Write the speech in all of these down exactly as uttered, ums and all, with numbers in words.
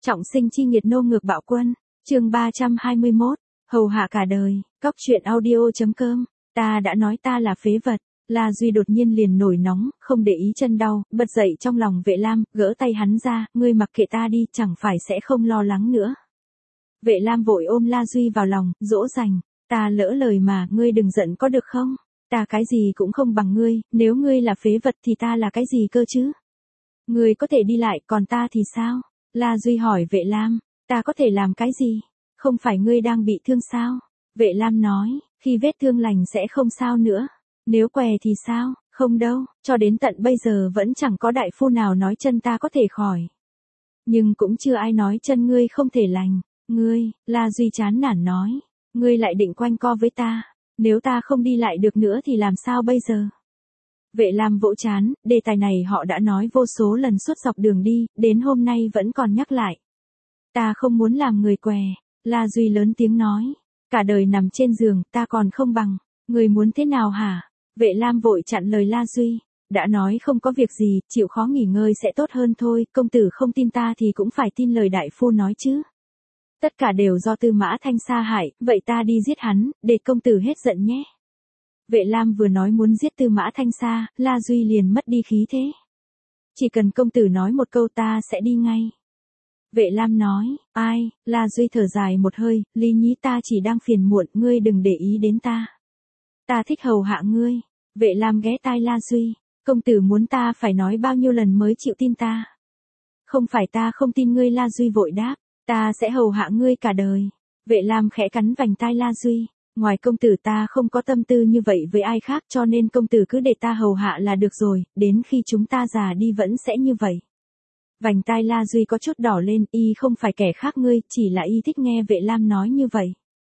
Trọng sinh chi nghiệt nô ngược bạo quân, chương ba trăm hai mươi mốt, hầu hạ cả đời, cóc truyện audio.com, ta đã nói ta là phế vật, La Duy đột nhiên liền nổi nóng, không để ý chân đau, bật dậy trong lòng Vệ Lam, gỡ tay hắn ra, ngươi mặc kệ ta đi, chẳng phải sẽ không lo lắng nữa. Vệ Lam vội ôm La Duy vào lòng, dỗ dành, ta lỡ lời mà, ngươi đừng giận có được không? Ta cái gì cũng không bằng ngươi, nếu ngươi là phế vật thì ta là cái gì cơ chứ? Ngươi có thể đi lại, còn ta thì sao? La Duy hỏi Vệ Lam, ta có thể làm cái gì? Không phải ngươi đang bị thương sao? Vệ Lam nói, khi vết thương lành sẽ không sao nữa. Nếu què thì sao? Không đâu, cho đến tận bây giờ vẫn chẳng có đại phu nào nói chân ta có thể khỏi. Nhưng cũng chưa ai nói chân ngươi không thể lành. Ngươi, La Duy chán nản nói, ngươi lại định quanh co với ta. Nếu ta không đi lại được nữa thì làm sao bây giờ? Vệ Lam vỗ chán, đề tài này họ đã nói vô số lần suốt dọc đường đi, đến hôm nay vẫn còn nhắc lại. Ta không muốn làm người què, La Duy lớn tiếng nói, cả đời nằm trên giường, ta còn không bằng, người muốn thế nào hả? Vệ Lam vội chặn lời La Duy, đã nói không có việc gì, chịu khó nghỉ ngơi sẽ tốt hơn thôi, công tử không tin ta thì cũng phải tin lời đại phu nói chứ. Tất cả đều do Tư Mã Thanh sa hại, vậy ta đi giết hắn, để công tử hết giận nhé. Vệ Lam vừa nói muốn giết Tư Mã Thanh Sa, La Duy liền mất đi khí thế. Chỉ cần công tử nói một câu ta sẽ đi ngay. Vệ Lam nói, ai, La Duy thở dài một hơi, Lý Nhí ta chỉ đang phiền muộn, ngươi đừng để ý đến ta. Ta thích hầu hạ ngươi. Vệ Lam ghé tai La Duy, công tử muốn ta phải nói bao nhiêu lần mới chịu tin ta. Không phải ta không tin ngươi, La Duy vội đáp, ta sẽ hầu hạ ngươi cả đời. Vệ Lam khẽ cắn vành tai La Duy. Ngoài công tử ta không có tâm tư như vậy với ai khác cho nên công tử cứ để ta hầu hạ là được rồi, đến khi chúng ta già đi vẫn sẽ như vậy. Vành tai La Duy có chút đỏ lên, y không phải kẻ khác ngươi, chỉ là y thích nghe Vệ Lam nói như vậy.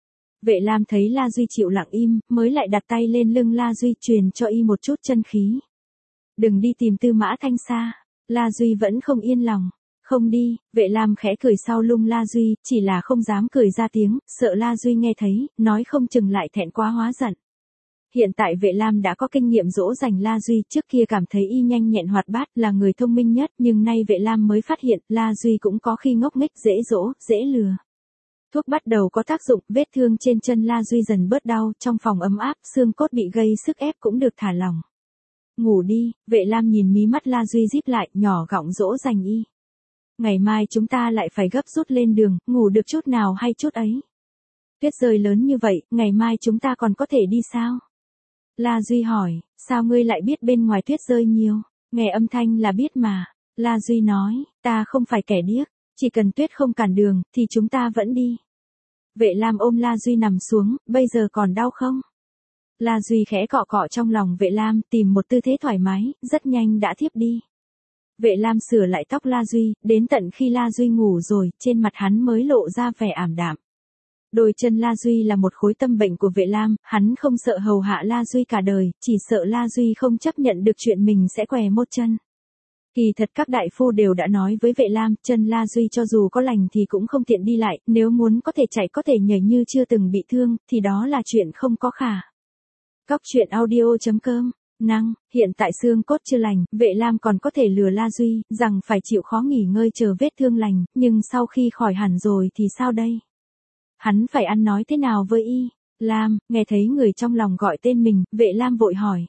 Vệ Lam thấy La Duy chịu lặng im, mới lại đặt tay lên lưng La Duy truyền cho y một chút chân khí. Đừng đi tìm Tư Mã Thanh Sa, La Duy vẫn không yên lòng. Không đi, Vệ Lam khẽ cười sau lưng La Duy, chỉ là không dám cười ra tiếng, sợ La Duy nghe thấy, nói không chừng lại thẹn quá hóa giận. Hiện tại Vệ Lam đã có kinh nghiệm dỗ dành La Duy, trước kia cảm thấy y nhanh nhẹn hoạt bát là người thông minh nhất, nhưng nay Vệ Lam mới phát hiện, La Duy cũng có khi ngốc nghếch dễ dỗ, dễ lừa. Thuốc bắt đầu có tác dụng, vết thương trên chân La Duy dần bớt đau, trong phòng ấm áp, xương cốt bị gây sức ép cũng được thả lỏng. Ngủ đi, Vệ Lam nhìn mí mắt La Duy díp lại, nhỏ giọng dỗ dành y. Ngày mai chúng ta lại phải gấp rút lên đường, ngủ được chút nào hay chút ấy. Tuyết rơi lớn như vậy, ngày mai chúng ta còn có thể đi sao? La Duy hỏi, sao ngươi lại biết bên ngoài tuyết rơi nhiều? Nghe âm thanh là biết mà. La Duy nói, ta không phải kẻ điếc, chỉ cần tuyết không cản đường, thì chúng ta vẫn đi. Vệ Lam ôm La Duy nằm xuống, bây giờ còn đau không? La Duy khẽ cọ cọ trong lòng Vệ Lam, tìm một tư thế thoải mái, rất nhanh đã thiếp đi. Vệ Lam sửa lại tóc La Duy, đến tận khi La Duy ngủ rồi, trên mặt hắn mới lộ ra vẻ ảm đạm. Đôi chân La Duy là một khối tâm bệnh của Vệ Lam, hắn không sợ hầu hạ La Duy cả đời, chỉ sợ La Duy không chấp nhận được chuyện mình sẽ què một chân. Kỳ thật các đại phu đều đã nói với Vệ Lam, chân La Duy cho dù có lành thì cũng không tiện đi lại, nếu muốn có thể chạy có thể nhảy như chưa từng bị thương, thì đó là chuyện không có khả. Cóc truyện audio.com Năng, hiện tại xương cốt chưa lành, Vệ Lam còn có thể lừa La Duy, rằng phải chịu khó nghỉ ngơi chờ vết thương lành, nhưng sau khi khỏi hẳn rồi thì sao đây? Hắn phải ăn nói thế nào với y? Lam, nghe thấy người trong lòng gọi tên mình, Vệ Lam vội hỏi.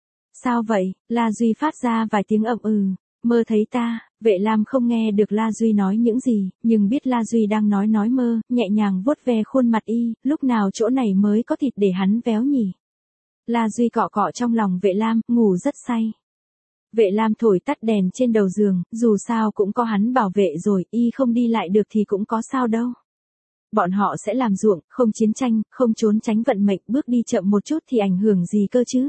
Sao vậy? La Duy phát ra vài tiếng ậm ừ, mơ thấy ta, Vệ Lam không nghe được La Duy nói những gì, nhưng biết La Duy đang nói nói mơ, nhẹ nhàng vuốt ve khuôn mặt y, lúc nào chỗ này mới có thịt để hắn véo nhỉ? La Duy cọ cọ trong lòng Vệ Lam, ngủ rất say. Vệ Lam thổi tắt đèn trên đầu giường, dù sao cũng có hắn bảo vệ rồi, y không đi lại được thì cũng có sao đâu. Bọn họ sẽ làm ruộng, không chiến tranh, không trốn tránh vận mệnh, bước đi chậm một chút thì ảnh hưởng gì cơ chứ.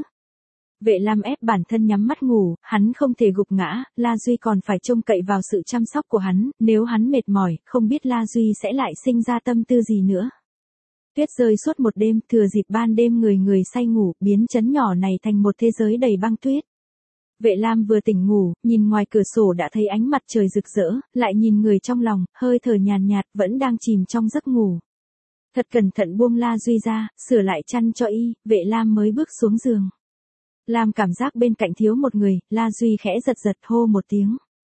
Vệ Lam ép bản thân nhắm mắt ngủ, hắn không thể gục ngã, La Duy còn phải trông cậy vào sự chăm sóc của hắn, nếu hắn mệt mỏi, không biết La Duy sẽ lại sinh ra tâm tư gì nữa. Tuyết rơi suốt một đêm, thừa dịp ban đêm người người say ngủ, biến trấn nhỏ này thành một thế giới đầy băng tuyết. Vệ Lam vừa tỉnh ngủ, nhìn ngoài cửa sổ đã thấy ánh mặt trời rực rỡ, lại nhìn người trong lòng, hơi thở nhàn nhạt, vẫn đang chìm trong giấc ngủ. Thật cẩn thận buông La Duy ra, sửa lại chăn cho y, Vệ Lam mới bước xuống giường. Lam cảm giác bên cạnh thiếu một người, La Duy khẽ giật giật hô một tiếng.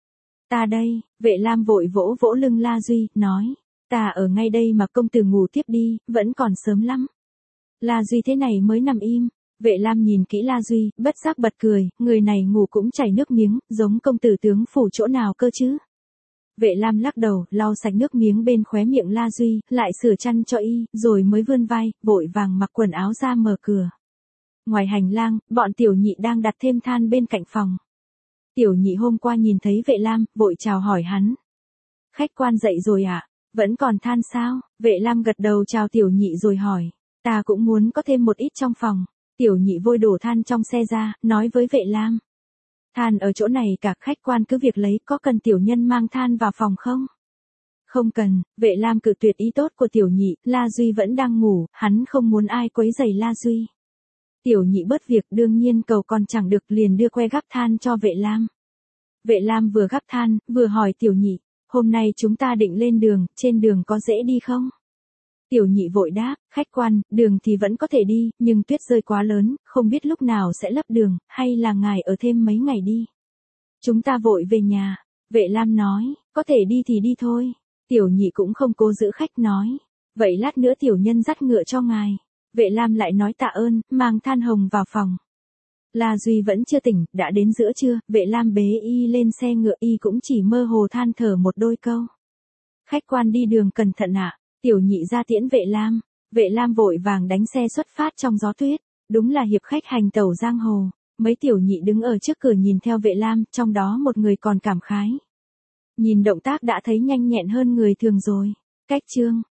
Ta đây, Vệ Lam vội vỗ vỗ lưng La Duy, nói. Ta ở ngay đây mà công tử ngủ tiếp đi, vẫn còn sớm lắm. La Duy thế này mới nằm im. Vệ Lam nhìn kỹ La Duy, bất giác bật cười, người này ngủ cũng chảy nước miếng, giống công tử tướng phủ chỗ nào cơ chứ. Vệ Lam lắc đầu, lau sạch nước miếng bên khóe miệng La Duy, lại sửa chăn cho y, rồi mới vươn vai, vội vàng mặc quần áo ra mở cửa. Ngoài hành lang, bọn tiểu nhị đang đặt thêm than bên cạnh phòng. Tiểu nhị hôm qua nhìn thấy Vệ Lam, vội chào hỏi hắn. Khách quan dậy rồi ạ, à? Vẫn còn than sao? Vệ Lam gật đầu chào tiểu nhị rồi hỏi. Ta cũng muốn có thêm một ít trong phòng. Tiểu nhị vôi đổ than trong xe ra, nói với Vệ Lam. Than ở chỗ này cả, khách quan cứ việc lấy, có cần tiểu nhân mang than vào phòng không? Không cần. Vệ Lam cự tuyệt ý tốt của tiểu nhị, La Duy vẫn đang ngủ, hắn không muốn ai quấy rầy La Duy. Tiểu nhị bớt việc, đương nhiên cầu còn chẳng được, liền đưa que gắp than cho Vệ Lam. Vệ Lam vừa gắp than, vừa hỏi tiểu nhị, hôm nay chúng ta định lên đường, trên đường có dễ đi không? Tiểu nhị vội đáp, khách quan, đường thì vẫn có thể đi, nhưng tuyết rơi quá lớn, không biết lúc nào sẽ lấp đường, hay là ngài ở thêm mấy ngày đi. Chúng ta vội về nhà. Vệ Lam nói, có thể đi thì đi thôi. Tiểu nhị cũng không cố giữ khách, nói, vậy lát nữa tiểu nhân dắt ngựa cho ngài. Vệ Lam lại nói tạ ơn, mang than hồng vào phòng. La Duy vẫn chưa tỉnh, đã đến giữa trưa, Vệ Lam bế y lên xe ngựa, y cũng chỉ mơ hồ than thở một đôi câu. Khách quan đi đường cẩn thận ạ. Tiểu nhị ra tiễn Vệ Lam. Vệ Lam vội vàng đánh xe xuất phát trong gió tuyết. Đúng là hiệp khách hành tẩu giang hồ. Mấy tiểu nhị đứng ở trước cửa nhìn theo Vệ Lam, trong đó một người còn cảm khái. Nhìn động tác đã thấy nhanh nhẹn hơn người thường rồi. Cách chương